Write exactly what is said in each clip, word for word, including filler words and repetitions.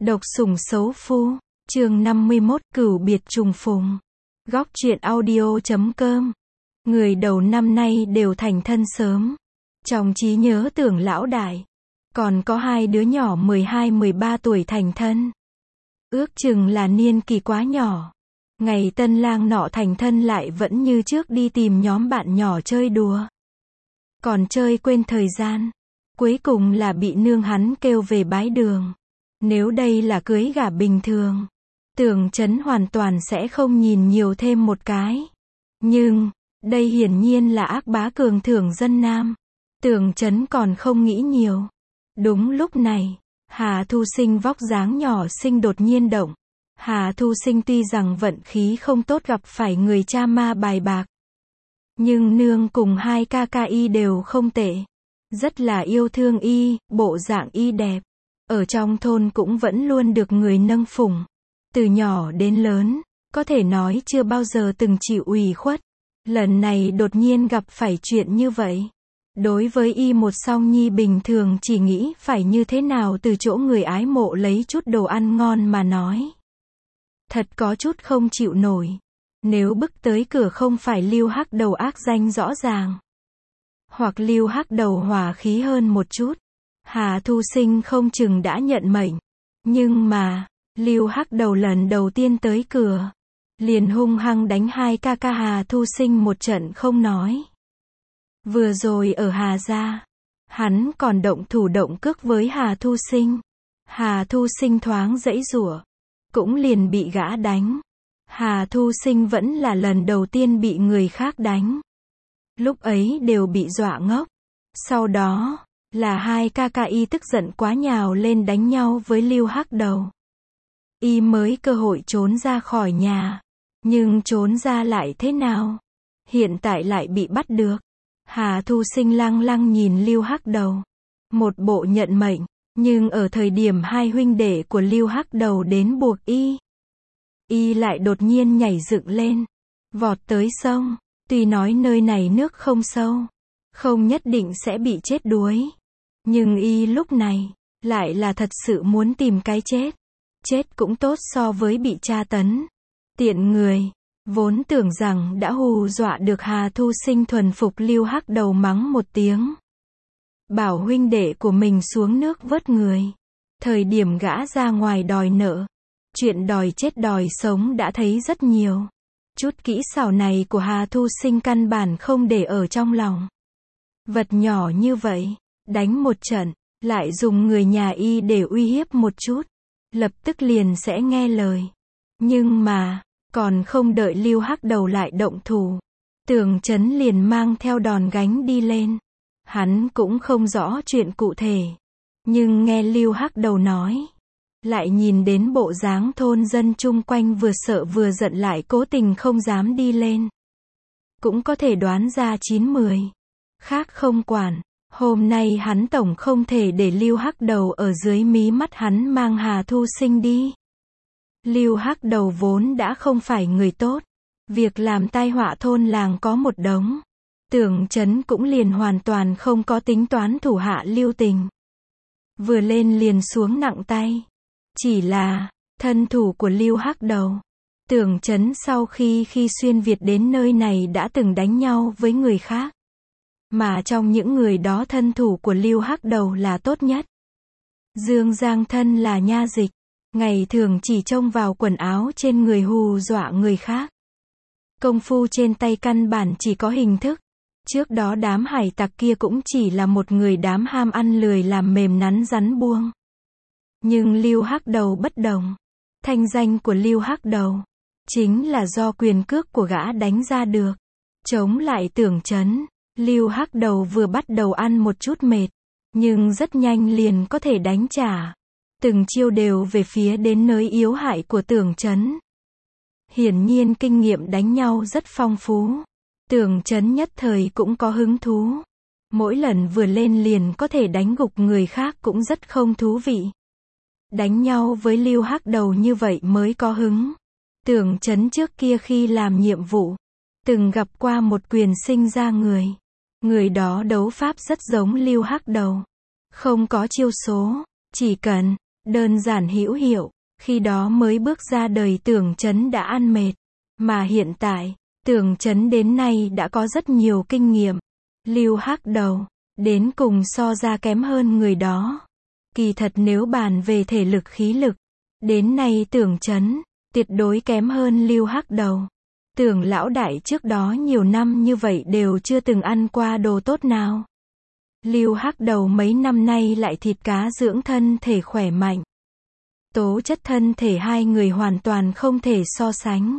Độc sủng xấu phu, chương năm mươi mốt, cửu biệt trùng phùng. Góc truyện audio chấm com. Người đầu năm nay đều thành thân sớm. Trong trí nhớ Tưởng lão đại, còn có hai đứa nhỏ mười hai mười ba tuổi thành thân. Ước chừng là niên kỳ quá nhỏ. Ngày tân lang nọ thành thân lại vẫn như trước đi tìm nhóm bạn nhỏ chơi đùa. Còn chơi quên thời gian. Cuối cùng là bị nương hắn kêu về bái đường. Nếu đây là cưới gả bình thường, Tưởng Chấn hoàn toàn sẽ không nhìn nhiều thêm một cái. Nhưng, đây hiển nhiên là ác bá cường thưởng dân nam. Tưởng Chấn còn không nghĩ nhiều. Đúng lúc này, Hà Thu Sinh vóc dáng nhỏ xinh đột nhiên động. Hà Thu Sinh tuy rằng vận khí không tốt gặp phải người cha ma bài bạc, nhưng nương cùng hai ca ca y đều không tệ. Rất là yêu thương y, bộ dạng y đẹp. Ở trong thôn cũng vẫn luôn được người nâng phụng. Từ nhỏ đến lớn, có thể nói chưa bao giờ từng chịu ủy khuất. Lần này đột nhiên gặp phải chuyện như vậy. Đối với y một song nhi bình thường chỉ nghĩ phải như thế nào từ chỗ người ái mộ lấy chút đồ ăn ngon mà nói. Thật có chút không chịu nổi. Nếu bức tới cửa không phải Lưu Hắc Đầu ác danh rõ ràng, hoặc Lưu Hắc Đầu hòa khí hơn một chút, Hà Thu Sinh không chừng đã nhận mệnh. Nhưng mà, Lưu Hắc Đầu lần đầu tiên tới cửa, liền hung hăng đánh hai ca ca Hà Thu Sinh một trận không nói. Vừa rồi ở Hà gia, hắn còn động thủ động cước với Hà Thu Sinh. Hà Thu Sinh thoáng giãy giụa, cũng liền bị gã đánh. Hà Thu Sinh vẫn là lần đầu tiên bị người khác đánh. Lúc ấy đều bị dọa ngốc. Sau đó, là hai ca ca y tức giận quá nhào lên đánh nhau với Lưu Hắc Đầu. Y mới cơ hội trốn ra khỏi nhà. Nhưng trốn ra lại thế nào? Hiện tại lại bị bắt được. Hà Thu Sinh lăng lăng nhìn Lưu Hắc Đầu. Một bộ nhận mệnh. Nhưng ở thời điểm hai huynh đệ của Lưu Hắc Đầu đến buộc y, y lại đột nhiên nhảy dựng lên, vọt tới sông. Tuy nói nơi này nước không sâu, không nhất định sẽ bị chết đuối, nhưng y lúc này, lại là thật sự muốn tìm cái chết. Chết cũng tốt so với bị tra tấn. Tiện người, vốn tưởng rằng đã hù dọa được Hà Thu Sinh thuần phục Lưu Hắc Đầu mắng một tiếng. Bảo huynh đệ của mình xuống nước vớt người. Thời điểm gã ra ngoài đòi nợ, chuyện đòi chết đòi sống đã thấy rất nhiều. Chút kỹ xảo này của Hà Thu Sinh căn bản không để ở trong lòng. Vật nhỏ như vậy, đánh một trận, lại dùng người nhà y để uy hiếp một chút, lập tức liền sẽ nghe lời. Nhưng mà, còn không đợi Lưu Hắc Đầu lại động thủ, Tưởng Chấn liền mang theo đòn gánh đi lên. Hắn cũng không rõ chuyện cụ thể, nhưng nghe Lưu Hắc Đầu nói, lại nhìn đến bộ dáng thôn dân chung quanh vừa sợ vừa giận lại cố tình không dám đi lên, cũng có thể đoán ra chín mười. Khác không quản, hôm nay hắn tổng không thể để Lưu Hắc Đầu ở dưới mí mắt hắn mang Hà Thu Sinh đi. Lưu Hắc Đầu vốn đã không phải người tốt, việc làm tai họa thôn làng có một đống. Tưởng Chấn cũng liền hoàn toàn không có tính toán thủ hạ lưu tình. Vừa lên liền xuống nặng tay. Chỉ là, thân thủ của Lưu Hắc Đầu. Tưởng Chấn sau khi khi xuyên Việt đến nơi này đã từng đánh nhau với người khác. Mà trong những người đó thân thủ của Lưu Hắc Đầu là tốt nhất. Dương Giang thân là nha dịch. Ngày thường chỉ trông vào quần áo trên người hù dọa người khác. Công phu trên tay căn bản chỉ có hình thức. Trước đó đám hải tặc kia cũng chỉ là một người đám ham ăn lười làm mềm nắn rắn buông. Nhưng Lưu Hắc Đầu bất đồng. Thanh danh của Lưu Hắc Đầu chính là do quyền cước của gã đánh ra được. Chống lại Tưởng Chấn, Lưu Hắc Đầu vừa bắt đầu ăn một chút mệt, nhưng rất nhanh liền có thể đánh trả. Từng chiêu đều về phía đến nơi yếu hại của Tưởng Chấn. Hiển nhiên kinh nghiệm đánh nhau rất phong phú. Tưởng Chấn nhất thời cũng có hứng thú. Mỗi lần vừa lên liền có thể đánh gục người khác cũng rất không thú vị. Đánh nhau với Lưu Hắc Đầu như vậy mới có hứng. Tưởng Chấn trước kia khi làm nhiệm vụ, từng gặp qua một quyền sinh ra người. Người đó đấu pháp rất giống Lưu Hắc Đầu. Không có chiêu số, chỉ cần đơn giản hữu hiệu, khi đó mới bước ra đời Tưởng Chấn đã ăn mệt. Mà hiện tại, Tưởng Chấn đến nay đã có rất nhiều kinh nghiệm. Lưu Hắc Đầu, đến cùng so ra kém hơn người đó. Kỳ thật nếu bàn về thể lực khí lực, đến nay Tưởng Chấn, tuyệt đối kém hơn Lưu Hắc Đầu. Tưởng lão đại trước đó nhiều năm như vậy đều chưa từng ăn qua đồ tốt nào. Lưu Hắc Đầu mấy năm nay lại thịt cá dưỡng thân thể khỏe mạnh. Tố chất thân thể hai người hoàn toàn không thể so sánh.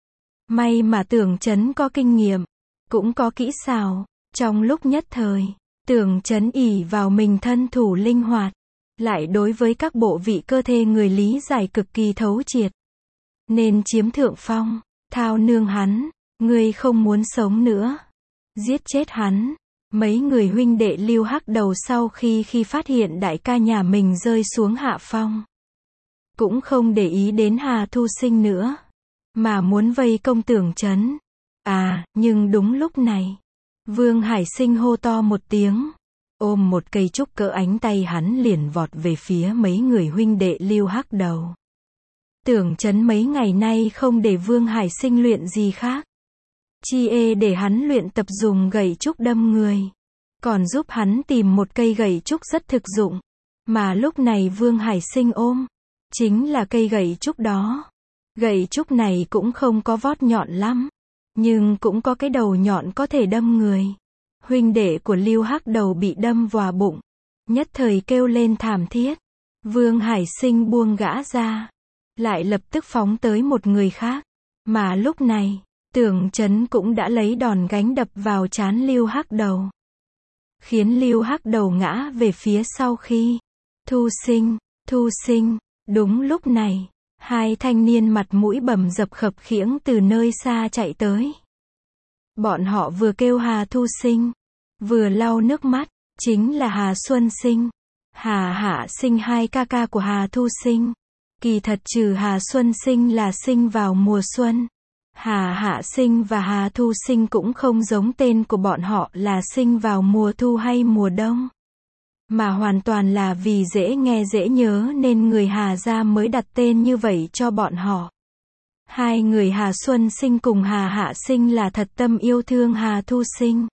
May mà Tưởng Chấn có kinh nghiệm, cũng có kỹ xảo. Trong lúc nhất thời, Tưởng Chấn ỷ vào mình thân thủ linh hoạt, lại đối với các bộ vị cơ thể người lý giải cực kỳ thấu triệt. Nên chiếm thượng phong, thao nương hắn, ngươi không muốn sống nữa. Giết chết hắn. Mấy người huynh đệ Lưu Hắc Đầu sau khi khi phát hiện đại ca nhà mình rơi xuống hạ phong, cũng không để ý đến Hà Thu Sinh nữa, mà muốn vây công Tưởng Chấn. À, nhưng đúng lúc này, Vương Hải Sinh hô to một tiếng, ôm một cây trúc cỡ ánh tay hắn liền vọt về phía mấy người huynh đệ Lưu Hắc Đầu. Tưởng Chấn mấy ngày nay không để Vương Hải Sinh luyện gì khác, chi ê để hắn luyện tập dùng gậy trúc đâm người, còn giúp hắn tìm một cây gậy trúc rất thực dụng, mà lúc này Vương Hải Sinh ôm, chính là cây gậy trúc đó. Gậy trúc này cũng không có vót nhọn lắm, nhưng cũng có cái đầu nhọn có thể đâm người. Huynh đệ của Lưu Hắc Đầu bị đâm vào bụng, nhất thời kêu lên thảm thiết. Vương Hải Sinh buông gã ra, lại lập tức phóng tới một người khác, mà lúc này, Tưởng Chấn cũng đã lấy đòn gánh đập vào trán Lưu Hắc Đầu, khiến Lưu Hắc Đầu ngã về phía sau. Khi Thu Sinh, Thu Sinh, đúng lúc này, hai thanh niên mặt mũi bầm dập khập khiễng từ nơi xa chạy tới. Bọn họ vừa kêu Hà Thu Sinh, vừa lau nước mắt, chính là Hà Xuân Sinh, Hà Hạ Sinh, hai ca ca của Hà Thu Sinh. Kỳ thật trừ Hà Xuân Sinh là sinh vào mùa xuân, Hà Hạ Sinh và Hà Thu Sinh cũng không giống tên của bọn họ là sinh vào mùa thu hay mùa đông, mà hoàn toàn là vì dễ nghe dễ nhớ nên người Hà gia mới đặt tên như vậy cho bọn họ. Hai người Hà Xuân Sinh cùng Hà Hạ Sinh là thật tâm yêu thương Hà Thu Sinh.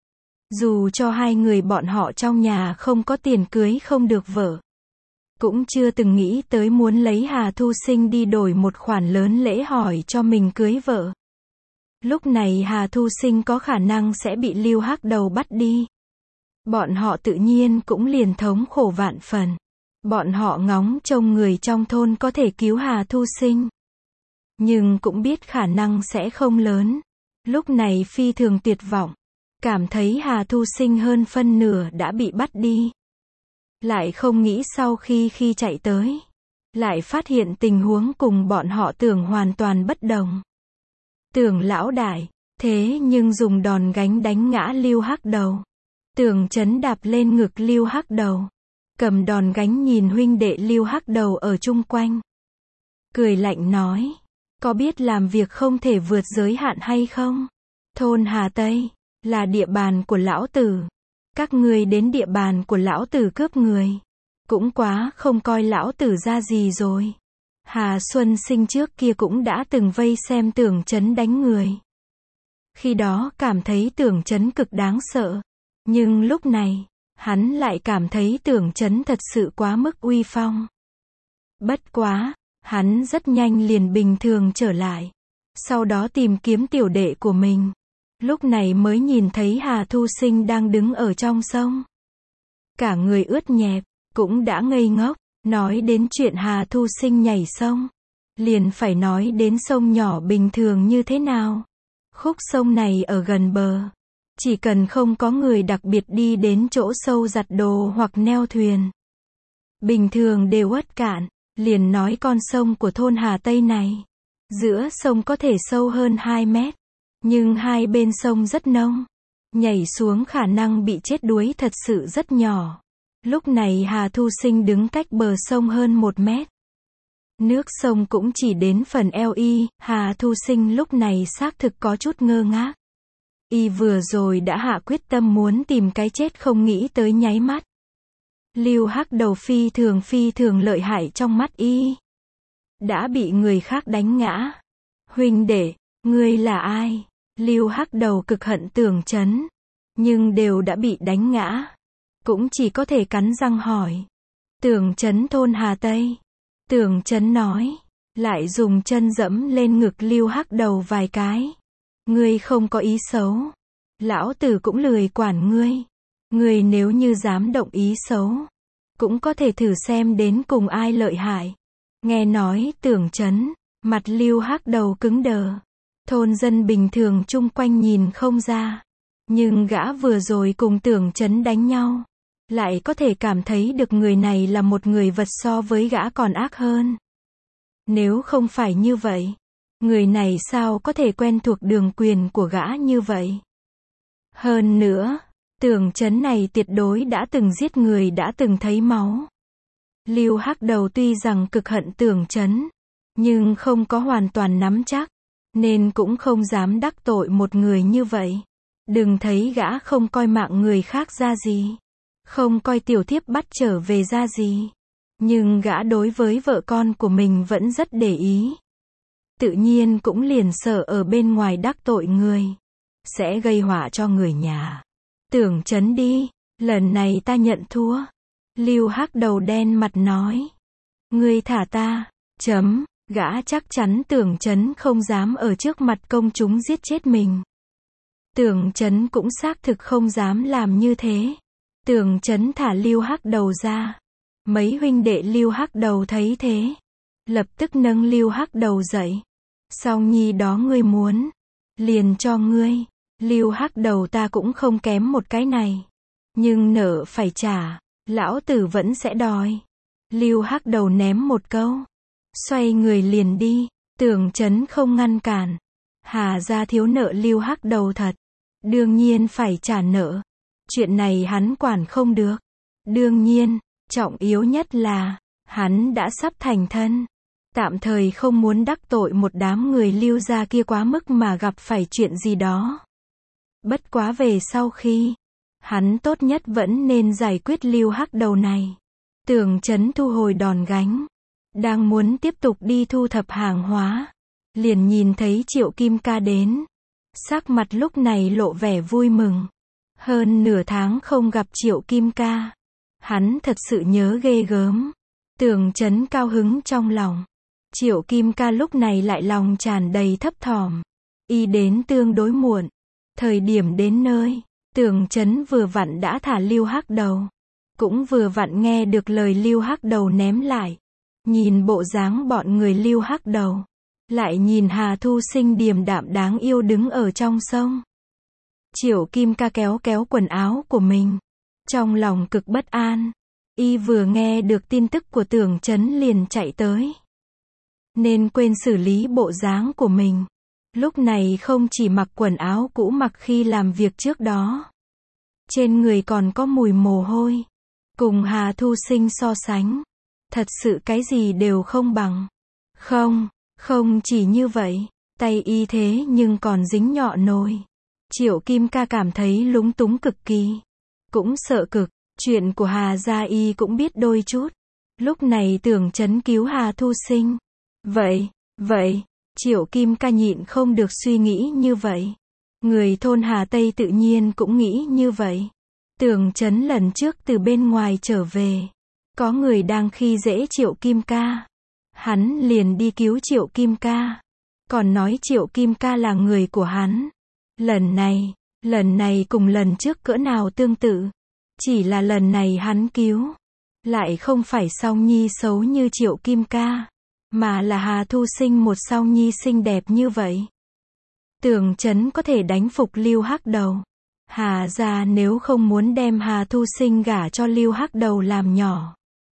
Dù cho hai người bọn họ trong nhà không có tiền cưới không được vợ, cũng chưa từng nghĩ tới muốn lấy Hà Thu Sinh đi đổi một khoản lớn lễ hỏi cho mình cưới vợ. Lúc này Hà Thu Sinh có khả năng sẽ bị Lưu Hắc Đầu bắt đi. Bọn họ tự nhiên cũng liền thống khổ vạn phần. Bọn họ ngóng trông người trong thôn có thể cứu Hà Thu Sinh, nhưng cũng biết khả năng sẽ không lớn. Lúc này phi thường tuyệt vọng, cảm thấy Hà Thu Sinh hơn phân nửa đã bị bắt đi. Lại không nghĩ sau khi khi chạy tới, lại phát hiện tình huống cùng bọn họ tưởng hoàn toàn bất đồng. Tưởng lão đại, thế nhưng dùng đòn gánh đánh ngã Lưu Hắc Đầu. Tưởng Chấn đạp lên ngực Lưu Hắc Đầu, cầm đòn gánh nhìn huynh đệ Lưu Hắc Đầu ở chung quanh, cười lạnh nói, có biết làm việc không thể vượt giới hạn hay không? Thôn Hà Tây là địa bàn của lão tử, các ngươi đến địa bàn của lão tử cướp người, cũng quá không coi lão tử ra gì rồi. Hà Xuân Sinh trước kia cũng đã từng vây xem Tưởng Chấn đánh người, khi đó cảm thấy Tưởng Chấn cực đáng sợ, nhưng lúc này, hắn lại cảm thấy Tưởng Chấn thật sự quá mức uy phong. Bất quá, hắn rất nhanh liền bình thường trở lại, sau đó tìm kiếm tiểu đệ của mình. Lúc này mới nhìn thấy Hà Thu Sinh đang đứng ở trong sông, cả người ướt nhẹp, cũng đã ngây ngốc. Nói đến chuyện Hà Thu Sinh nhảy sông, liền phải nói đến sông nhỏ bình thường như thế nào. Khúc sông này ở gần bờ, chỉ cần không có người đặc biệt đi đến chỗ sâu giặt đồ hoặc neo thuyền, bình thường đều uất cạn. Liền nói con sông của thôn Hà Tây này, giữa sông có thể sâu hơn hai mét, nhưng hai bên sông rất nông, nhảy xuống khả năng bị chết đuối thật sự rất nhỏ. Lúc này Hà Thu Sinh đứng cách bờ sông hơn một mét. Nước sông cũng chỉ đến phần eo y, Hà Thu Sinh lúc này xác thực có chút ngơ ngác. Y vừa rồi đã hạ quyết tâm muốn tìm cái chết không nghĩ tới nháy mắt. Lưu Hắc Đầu phi thường phi thường lợi hại trong mắt y. Đã bị người khác đánh ngã. Huynh đệ, ngươi là ai? Lưu Hắc Đầu cực hận Tưởng Chấn. Nhưng đều đã bị đánh ngã. Cũng chỉ có thể cắn răng hỏi. Tưởng Chấn thôn Hà Tây. Tưởng Chấn nói. Lại dùng chân dẫm lên ngực Lưu Hắc Đầu vài cái. Ngươi không có ý xấu. Lão tử cũng lười quản ngươi. Ngươi nếu như dám động ý xấu. Cũng có thể thử xem đến cùng ai lợi hại. Nghe nói Tưởng Chấn. Mặt Lưu Hắc Đầu cứng đờ. Thôn dân bình thường chung quanh nhìn không ra. Nhưng gã vừa rồi cùng Tưởng Chấn đánh nhau. Lại có thể cảm thấy được người này là một người vật so với gã còn ác hơn. Nếu không phải như vậy, người này sao có thể quen thuộc đường quyền của gã như vậy? Hơn nữa, Tưởng Chấn này tuyệt đối đã từng giết người, đã từng thấy máu. Lưu Hắc Đầu tuy rằng cực hận Tưởng Chấn, nhưng không có hoàn toàn nắm chắc, nên cũng không dám đắc tội một người như vậy. Đừng thấy gã không coi mạng người khác ra gì, không coi tiểu thiếp bắt trở về ra gì. Nhưng gã đối với vợ con của mình vẫn rất để ý. Tự nhiên cũng liền sợ ở bên ngoài đắc tội người, sẽ gây họa cho người nhà. Tưởng Chấn đi, lần này ta nhận thua. Lưu Hắc Đầu đen mặt nói. Ngươi thả ta, chấm, gã chắc chắn Tưởng Chấn không dám ở trước mặt công chúng giết chết mình. Tưởng Chấn cũng xác thực không dám làm như thế. Tưởng Chấn thả Lưu Hắc Đầu ra. Mấy huynh đệ Lưu Hắc Đầu thấy thế, lập tức nâng Lưu Hắc Đầu dậy. Song nhi đó ngươi muốn, liền cho ngươi. Lưu Hắc Đầu ta cũng không kém một cái này, nhưng nợ phải trả, lão tử vẫn sẽ đòi. Lưu Hắc Đầu ném một câu, xoay người liền đi. Tưởng Chấn không ngăn cản. Hà gia thiếu nợ Lưu Hắc Đầu thật, đương nhiên phải trả nợ. Chuyện này hắn quản không được. Đương nhiên, trọng yếu nhất là, hắn đã sắp thành thân. Tạm thời không muốn đắc tội một đám người Lưu gia kia quá mức mà gặp phải chuyện gì đó. Bất quá về sau khi, hắn tốt nhất vẫn nên giải quyết Lưu Hắc Đầu này. Tưởng Chấn thu hồi đòn gánh, đang muốn tiếp tục đi thu thập hàng hóa, liền nhìn thấy Triệu Kim Ca đến. Sắc mặt lúc này lộ vẻ vui mừng. Hơn nửa tháng không gặp Triệu Kim Ca, hắn thật sự nhớ ghê gớm. Tưởng Chấn cao hứng trong lòng. Triệu Kim Ca lúc này lại lòng tràn đầy thấp thỏm. Y đến tương đối muộn. Thời điểm đến nơi, Tưởng Chấn vừa vặn đã thả Lưu Hắc Đầu. Cũng vừa vặn nghe được lời Lưu Hắc Đầu ném lại. Nhìn bộ dáng bọn người Lưu Hắc Đầu, lại nhìn Hà Thu Sinh điềm đạm đáng yêu đứng ở trong sông. Triệu Kim Ca kéo kéo quần áo của mình, trong lòng cực bất an. Y vừa nghe được tin tức của Tưởng Chấn liền chạy tới, nên quên xử lý bộ dáng của mình. Lúc này không chỉ mặc quần áo cũ mặc khi làm việc trước đó, trên người còn có mùi mồ hôi. Cùng Hà Thu Sinh so sánh, thật sự cái gì đều không bằng. Không, không chỉ như vậy, tay y thế nhưng còn dính nhọ nồi. Triệu Kim Ca cảm thấy lúng túng cực kỳ, cũng sợ cực. Chuyện của Hà gia y cũng biết đôi chút. Lúc này Tưởng Chấn cứu Hà Thu Sinh. Vậy, vậy, Triệu Kim Ca nhịn không được suy nghĩ như vậy. Người thôn Hà Tây tự nhiên cũng nghĩ như vậy. Tưởng Chấn lần trước từ bên ngoài trở về, có người đang khi dễ Triệu Kim Ca. Hắn liền đi cứu Triệu Kim Ca, còn nói Triệu Kim Ca là người của hắn. Lần này, lần này cùng lần trước cỡ nào tương tự. Chỉ là lần này hắn cứu, lại không phải Song Nhi xấu như Triệu Kim Ca, mà là Hà Thu Sinh một Song Nhi xinh đẹp như vậy. Tưởng Chấn có thể đánh phục Lưu Hắc Đầu. Hà gia nếu không muốn đem Hà Thu Sinh gả cho Lưu Hắc Đầu làm nhỏ,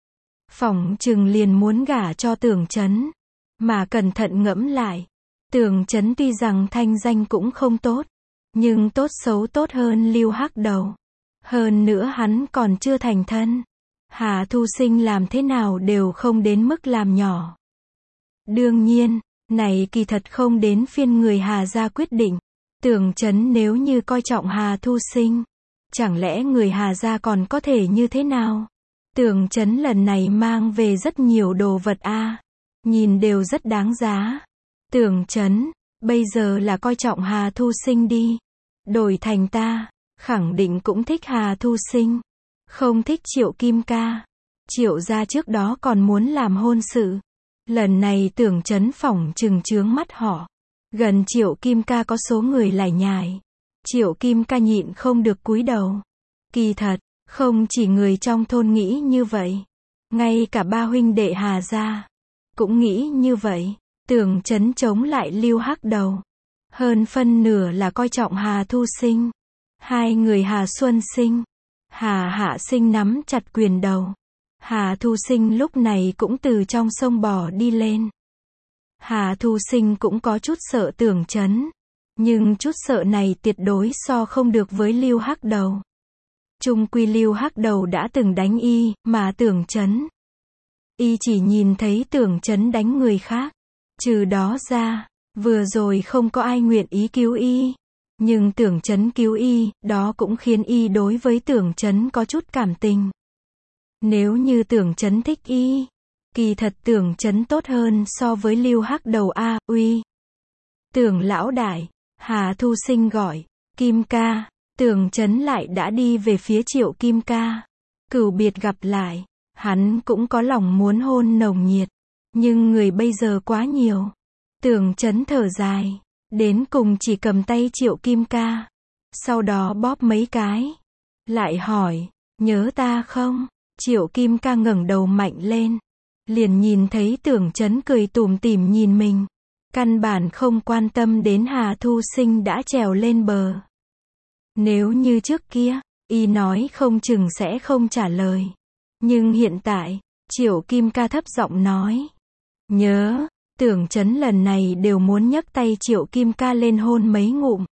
phỏng chừng liền muốn gả cho Tưởng Chấn. Mà cẩn thận ngẫm lại, Tưởng Chấn tuy rằng thanh danh cũng không tốt, nhưng tốt xấu tốt hơn Lưu Hắc Đầu. Hơn nữa hắn còn chưa thành thân. Hà Thu Sinh làm thế nào đều không đến mức làm nhỏ. Đương nhiên, này kỳ thật không đến phiên người Hà gia quyết định. Tưởng Chấn nếu như coi trọng Hà Thu Sinh, chẳng lẽ người Hà gia còn có thể như thế nào? Tưởng Chấn lần này mang về rất nhiều đồ vật a, nhìn đều rất đáng giá. Tưởng Chấn, bây giờ là coi trọng Hà Thu Sinh đi. Đổi thành ta, khẳng định cũng thích Hà Thu Sinh. Không thích Triệu Kim Ca. Triệu gia trước đó còn muốn làm hôn sự. Lần này Tưởng Chấn phỏng chừng chướng mắt họ. Gần Triệu Kim Ca có số người lải nhải. Triệu Kim Ca nhịn không được cúi đầu. Kỳ thật, không chỉ người trong thôn nghĩ như vậy. Ngay cả ba huynh đệ Hà gia cũng nghĩ như vậy. Tưởng Chấn chống lại Lưu Hắc Đầu. Hơn phân nửa là coi trọng Hà Thu Sinh. Hai người Hà Xuân Sinh, Hà Hạ Sinh nắm chặt quyền đầu. Hà Thu Sinh lúc này cũng từ trong sông bò đi lên. Hà Thu Sinh cũng có chút sợ Tưởng Chấn. Nhưng chút sợ này tuyệt đối so không được với Lưu Hắc Đầu. Chung quy Lưu Hắc Đầu đã từng đánh y, mà Tưởng Chấn, y chỉ nhìn thấy Tưởng Chấn đánh người khác. Trừ đó ra, vừa rồi không có ai nguyện ý cứu y. Nhưng Tưởng Chấn cứu y, đó cũng khiến y đối với Tưởng Chấn có chút cảm tình. Nếu như Tưởng Chấn thích y, kỳ thật Tưởng Chấn tốt hơn so với Lưu Hắc Đầu a, uy. Tưởng lão đại, Hà Thu Sinh gọi, Kim ca. Tưởng Chấn lại đã đi về phía Triệu Kim Ca. Cửu biệt gặp lại, hắn cũng có lòng muốn hôn nồng nhiệt. Nhưng người bây giờ quá nhiều. Tưởng Chấn thở dài, đến cùng chỉ cầm tay Triệu Kim Ca. Sau đó bóp mấy cái. Lại hỏi, nhớ ta không? Triệu Kim Ca ngẩng đầu mạnh lên. Liền nhìn thấy Tưởng Chấn cười tủm tỉm nhìn mình. Căn bản không quan tâm đến Hà Thu Sinh đã trèo lên bờ. Nếu như trước kia, y nói không chừng sẽ không trả lời. Nhưng hiện tại, Triệu Kim Ca thấp giọng nói. Nhớ, Tưởng Chấn lần này đều muốn nhấc tay Triệu Kim Ca lên hôn mấy ngụm.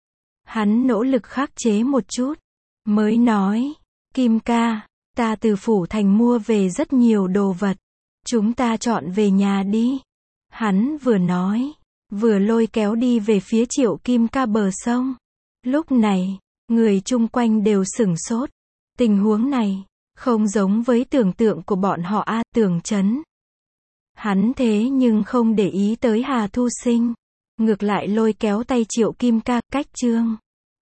Hắn nỗ lực khắc chế một chút. Mới nói, Kim ca, ta từ phủ thành mua về rất nhiều đồ vật. Chúng ta chọn về nhà đi. Hắn vừa nói, vừa lôi kéo đi về phía Triệu Kim Ca bờ sông. Lúc này, người chung quanh đều sửng sốt. Tình huống này, không giống với tưởng tượng của bọn họ a. Tưởng Chấn, hắn thế nhưng không để ý tới Hà Thu Sinh. Ngược lại lôi kéo tay Triệu Kim Ca, cách chương